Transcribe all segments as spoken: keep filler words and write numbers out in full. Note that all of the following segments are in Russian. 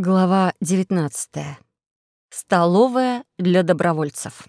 Глава девятнадцатая. Столовая для добровольцев.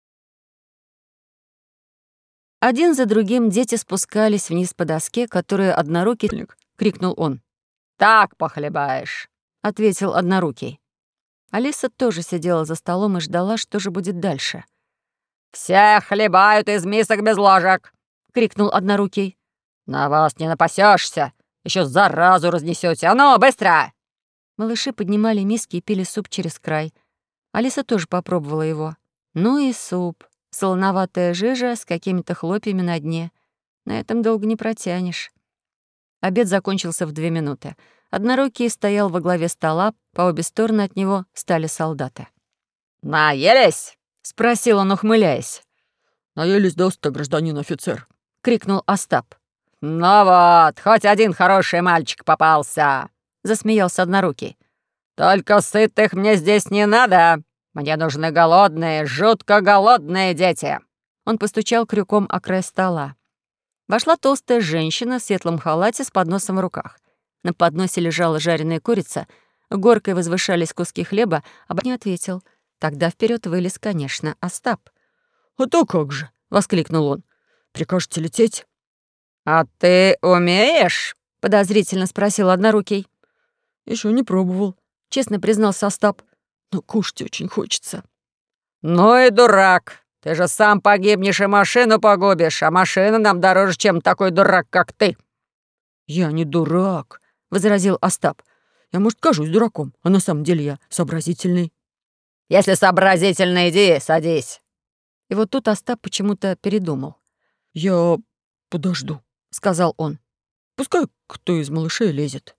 Один за другим дети спускались вниз по доске, которую однорукий... — крикнул он. «Так похлебаешь», — ответил однорукий. Алиса тоже сидела за столом и ждала, что же будет дальше. «Все хлебают из мисок без ложек», — крикнул однорукий. «На вас не напасешься, еще заразу разнесете. А ну, быстро!» Малыши поднимали миски и пили суп через край. Алиса тоже попробовала его. Ну и суп. Солоноватая жижа с какими-то хлопьями на дне. На этом долго не протянешь. Обед закончился в две минуты. Однорукий стоял во главе стола, по обе стороны от него стали солдаты. «Наелись?» — спросил он, ухмыляясь. «Наелись доста, гражданин офицер», — крикнул Остап. «Ну вот, хоть один хороший мальчик попался», — засмеялся однорукий. «Только сытых мне здесь не надо. Мне нужны голодные, жутко голодные дети». Он постучал крюком о край стола. Вошла толстая женщина в светлом халате с подносом в руках. На подносе лежала жареная курица, горкой возвышались куски хлеба, а не ответил. Тогда вперед вылез, конечно, Остап. «А то как же!» — воскликнул он. «Прикажете лететь?» «А ты умеешь?» — подозрительно спросил однорукий. Еще не пробовал», — честно признался Остап. «Но кушать очень хочется». «Ну и дурак! Ты же сам погибнешь и машину погубишь, а машина нам дороже, чем такой дурак, как ты». «Я не дурак», — возразил Остап. «Я, может, кажусь дураком, а на самом деле я сообразительный». «Если сообразительный, иди, садись». И вот тут Остап почему-то передумал. «Я подожду», — сказал он. «Пускай кто из малышей лезет».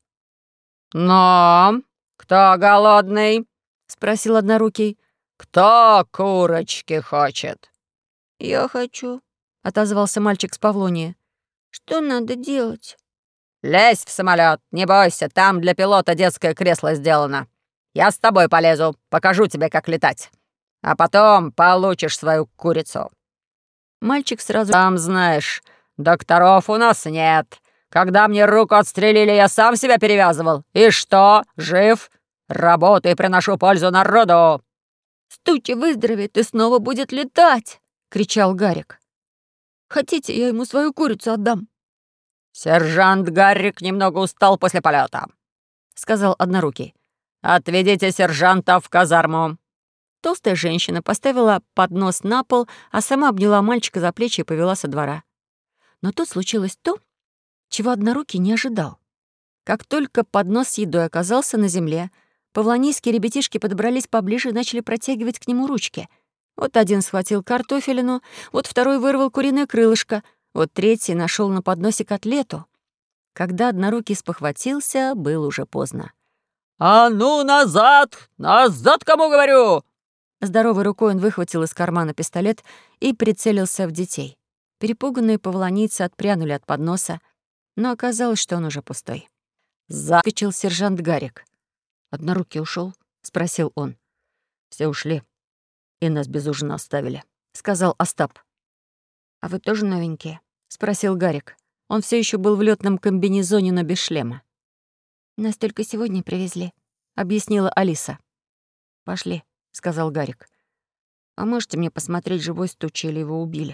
«Но кто голодный?» — спросил однорукий. «Кто курочки хочет?» «Я хочу», — отозвался мальчик с Павлонии. «Что надо делать?» «Лезь в самолет, не бойся, там для пилота детское кресло сделано. Я с тобой полезу, покажу тебе, как летать. А потом получишь свою курицу». Мальчик сразу... «Сам знаешь, докторов у нас нет. Когда мне руку отстрелили, я сам себя перевязывал. И что, жив? Работаю и приношу пользу народу». «Стучи выздоровеет и снова будет летать!» — кричал Гарик. «Хотите, я ему свою курицу отдам?» «Сержант Гаррик немного устал после полета», — сказал однорукий. «Отведите сержанта в казарму». Толстая женщина поставила поднос на пол, а сама обняла мальчика за плечи и повела со двора. Но тут случилось то, чего однорукий не ожидал. Как только поднос с едой оказался на земле, павлонийские ребятишки подобрались поближе и начали протягивать к нему ручки. Вот один схватил картофелину, вот второй вырвал куриное крылышко, вот третий нашел на подносе котлету. Когда однорукий спохватился, было уже поздно. «А ну, назад! Назад, кому говорю!» Здоровой рукой он выхватил из кармана пистолет и прицелился в детей. Перепуганные павлонийцы отпрянули от подноса, но оказалось, что он уже пустой. Закочил сержант Гарик. «Однорукий ушел?» — спросил он. «Все ушли и нас без ужина оставили», — сказал Остап. «А вы тоже новенькие?» — спросил Гарик. Он все еще был в летном комбинезоне, но без шлема. «Нас только сегодня привезли», — объяснила Алиса. «Пошли», — сказал Гарик. «А можете мне посмотреть, живой Стучи или его убили?»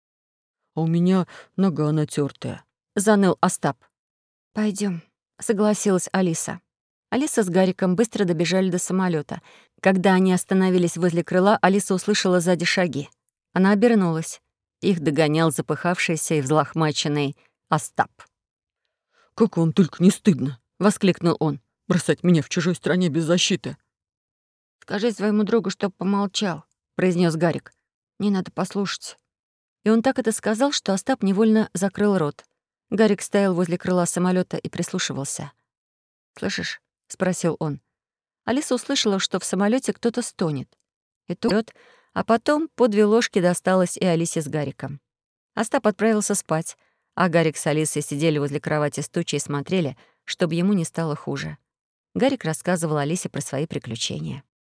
«А у меня нога натертая», — заныл Остап. Пойдем, согласилась Алиса. Алиса с Гариком быстро добежали до самолета. Когда они остановились возле крыла, Алиса услышала сзади шаги. Она обернулась. Их догонял запыхавшийся и взлохмаченный Остап. «Как вам только не стыдно!» — воскликнул он. «Бросать меня в чужой стране без защиты!» «Скажи своему другу, чтоб помолчал», — произнес Гарик. «Не надо послушать». И он так это сказал, что Остап невольно закрыл рот. Гарик стоял возле крыла самолета и прислушивался. «Слышишь?» — спросил он. Алиса услышала, что в самолете кто-то стонет. И тут, а потом по две ложки досталось и Алисе с Гариком. Остап отправился спать, а Гарик с Алисой сидели возле кровати Стучи и смотрели, чтобы ему не стало хуже. Гарик рассказывал Алисе про свои приключения.